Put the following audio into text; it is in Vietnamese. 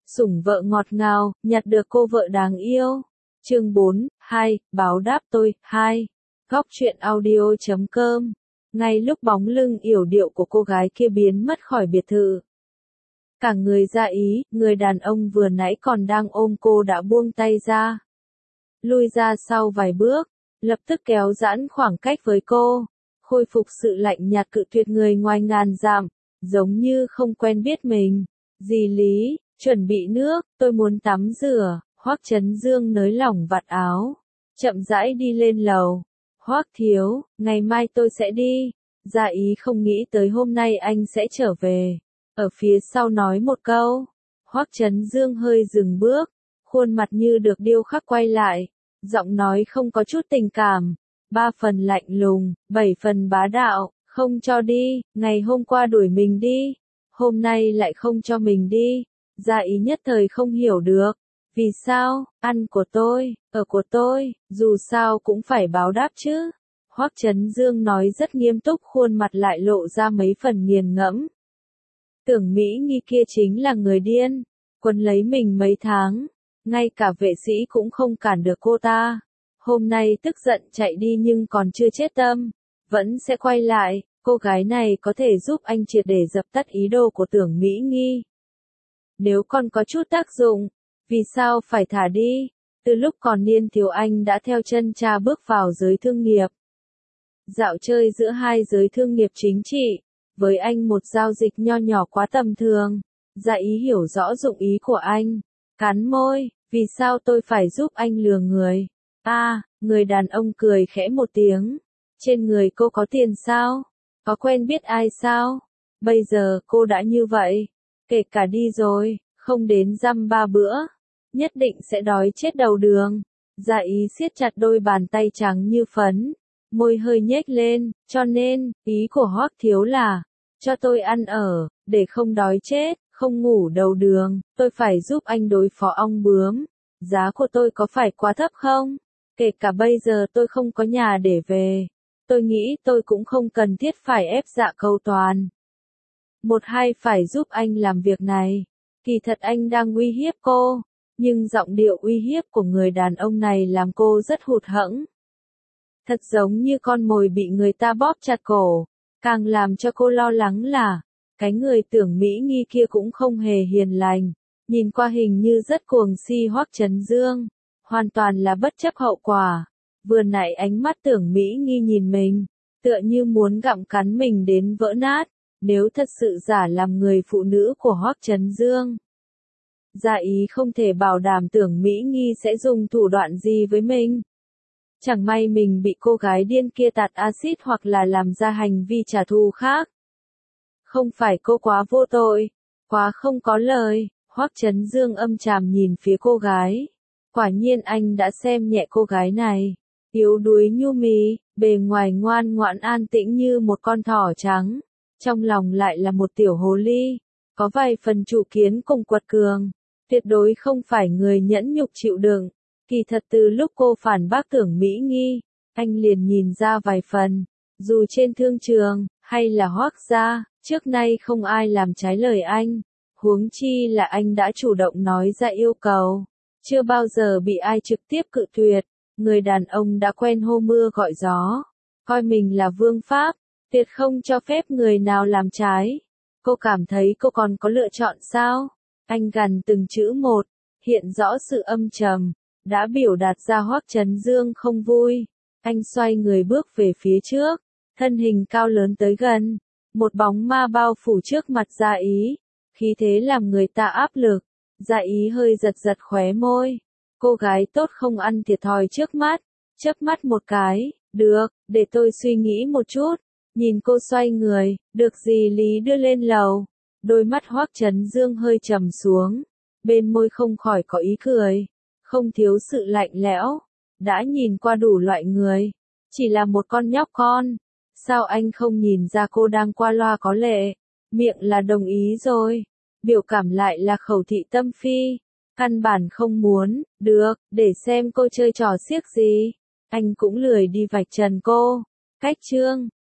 sủng vợ ngọt ngào, nhặt được cô vợ đáng yêu. Chương 4, 2, báo đáp tôi, 2. Góc truyện audio.com. Ngay lúc bóng lưng yểu điệu của cô gái kia biến mất khỏi biệt thự, cả người ra ý, người đàn ông vừa nãy còn đang ôm cô đã buông tay ra, lui ra sau vài bước, lập tức kéo giãn khoảng cách với cô, khôi phục sự lạnh nhạt cự tuyệt người ngoài ngàn dặm, giống như không quen biết mình. Dì Lý, chuẩn bị nước, tôi muốn tắm rửa. Hoắc Chấn Dương nới lỏng vạt áo, chậm rãi đi lên lầu. Hoắc thiếu, ngày mai tôi sẽ đi. Gia Ý không nghĩ tới hôm nay anh sẽ trở về. Ở phía sau nói một câu. Hoắc Chấn Dương hơi dừng bước, khuôn mặt như được điêu khắc quay lại, giọng nói không có chút tình cảm, 3 phần lạnh lùng, 7 phần bá đạo, không cho đi, ngày hôm qua đuổi mình đi, hôm nay lại không cho mình đi. Gia Ý nhất thời không hiểu được. Vì sao, ăn của tôi, ở của tôi, dù sao cũng phải báo đáp chứ. Hoắc Chấn Dương nói rất nghiêm túc, khuôn mặt lại lộ ra mấy phần nghiền ngẫm. Tưởng Mỹ Nghi kia chính là người điên, quấn lấy mình mấy tháng, ngay cả vệ sĩ cũng không cản được cô ta. Hôm nay tức giận chạy đi nhưng còn chưa chết tâm, vẫn sẽ quay lại, cô gái này có thể giúp anh triệt để dập tắt ý đồ của Tưởng Mỹ Nghi. Nếu còn có chút tác dụng, vì sao phải thả đi? Từ lúc còn niên thiếu anh đã theo chân cha bước vào giới thương nghiệp. Dạo chơi giữa hai giới thương nghiệp chính trị, với anh một giao dịch nho nhỏ quá tầm thường. Gia Ý hiểu rõ dụng ý của anh, cắn môi, vì sao tôi phải giúp anh lừa người? Người đàn ông cười khẽ một tiếng. Trên người cô có tiền sao? Có quen biết ai sao? Bây giờ cô đã như vậy, kể cả đi rồi, không đến dăm 3 bữa, nhất định sẽ đói chết đầu đường. Gia Ý siết chặt đôi bàn tay trắng như phấn, môi hơi nhếch lên, cho nên, ý của Hoắc thiếu là, cho tôi ăn ở, để không đói chết, không ngủ đầu đường, tôi phải giúp anh đối phó ong bướm. Giá của tôi có phải quá thấp không? Kể cả bây giờ tôi không có nhà để về, tôi nghĩ tôi cũng không cần thiết phải ép dạ cầu toàn. Một hai phải giúp anh làm việc này. Kỳ thật anh đang uy hiếp cô, nhưng giọng điệu uy hiếp của người đàn ông này làm cô rất hụt hẫng. Thật giống như con mồi bị người ta bóp chặt cổ. Càng làm cho cô lo lắng là, cái người Tưởng Mỹ Nghi kia cũng không hề hiền lành, nhìn qua hình như rất cuồng si. Hoắc Chấn Dương, hoàn toàn là bất chấp hậu quả. Vừa nãy ánh mắt Tưởng Mỹ Nghi nhìn mình, tựa như muốn gặm cắn mình đến vỡ nát, nếu thật sự giả làm người phụ nữ của Hoắc Chấn Dương. Gia Ý không thể bảo đảm Tưởng Mỹ Nghi sẽ dùng thủ đoạn gì với mình. Chẳng may mình bị cô gái điên kia tạt axit hoặc là làm ra hành vi trả thù khác. Không phải cô quá vô tội, quá không có lời. Hoắc Chấn Dương âm trầm nhìn phía cô gái. Quả nhiên anh đã xem nhẹ cô gái này. Yếu đuối nhu mì, bề ngoài ngoan ngoãn an tĩnh như một con thỏ trắng, trong lòng lại là một tiểu hồ ly, có vài phần chủ kiến cùng quật cường, tuyệt đối không phải người nhẫn nhục chịu đựng. Kỳ thật từ lúc cô phản bác Tưởng Mỹ Nghi, anh liền nhìn ra vài phần, dù trên thương trường, hay là Hoắc gia, trước nay không ai làm trái lời anh, huống chi là anh đã chủ động nói ra yêu cầu, chưa bao giờ bị ai trực tiếp cự tuyệt. Người đàn ông đã quen hô mưa gọi gió, coi mình là vương pháp, tuyệt không cho phép người nào làm trái. Cô cảm thấy cô còn có lựa chọn sao? Anh gằn từng chữ một, hiện rõ sự âm trầm, đã biểu đạt ra Hoắc Chấn Dương không vui. Anh xoay người bước về phía trước, thân hình cao lớn tới gần, một bóng ma bao phủ trước mặt Gia Ý, khí thế làm người ta áp lực. Gia Ý hơi giật giật khóe môi. Cô gái tốt không ăn thiệt thòi trước mắt, chớp mắt một cái, được, để tôi suy nghĩ một chút. Nhìn cô xoay người, được dì Lý đưa lên lầu. Đôi mắt Hoắc Chấn Dương hơi trầm xuống, bên môi không khỏi có ý cười, không thiếu sự lạnh lẽo. Đã nhìn qua đủ loại người, chỉ là một con nhóc con, sao anh không nhìn ra cô đang qua loa có lệ? Miệng là đồng ý rồi, biểu cảm lại là khẩu thị tâm phi. Căn bản không muốn, được, để xem cô chơi trò xiếc gì. Anh cũng lười đi vạch trần cô. Cách chương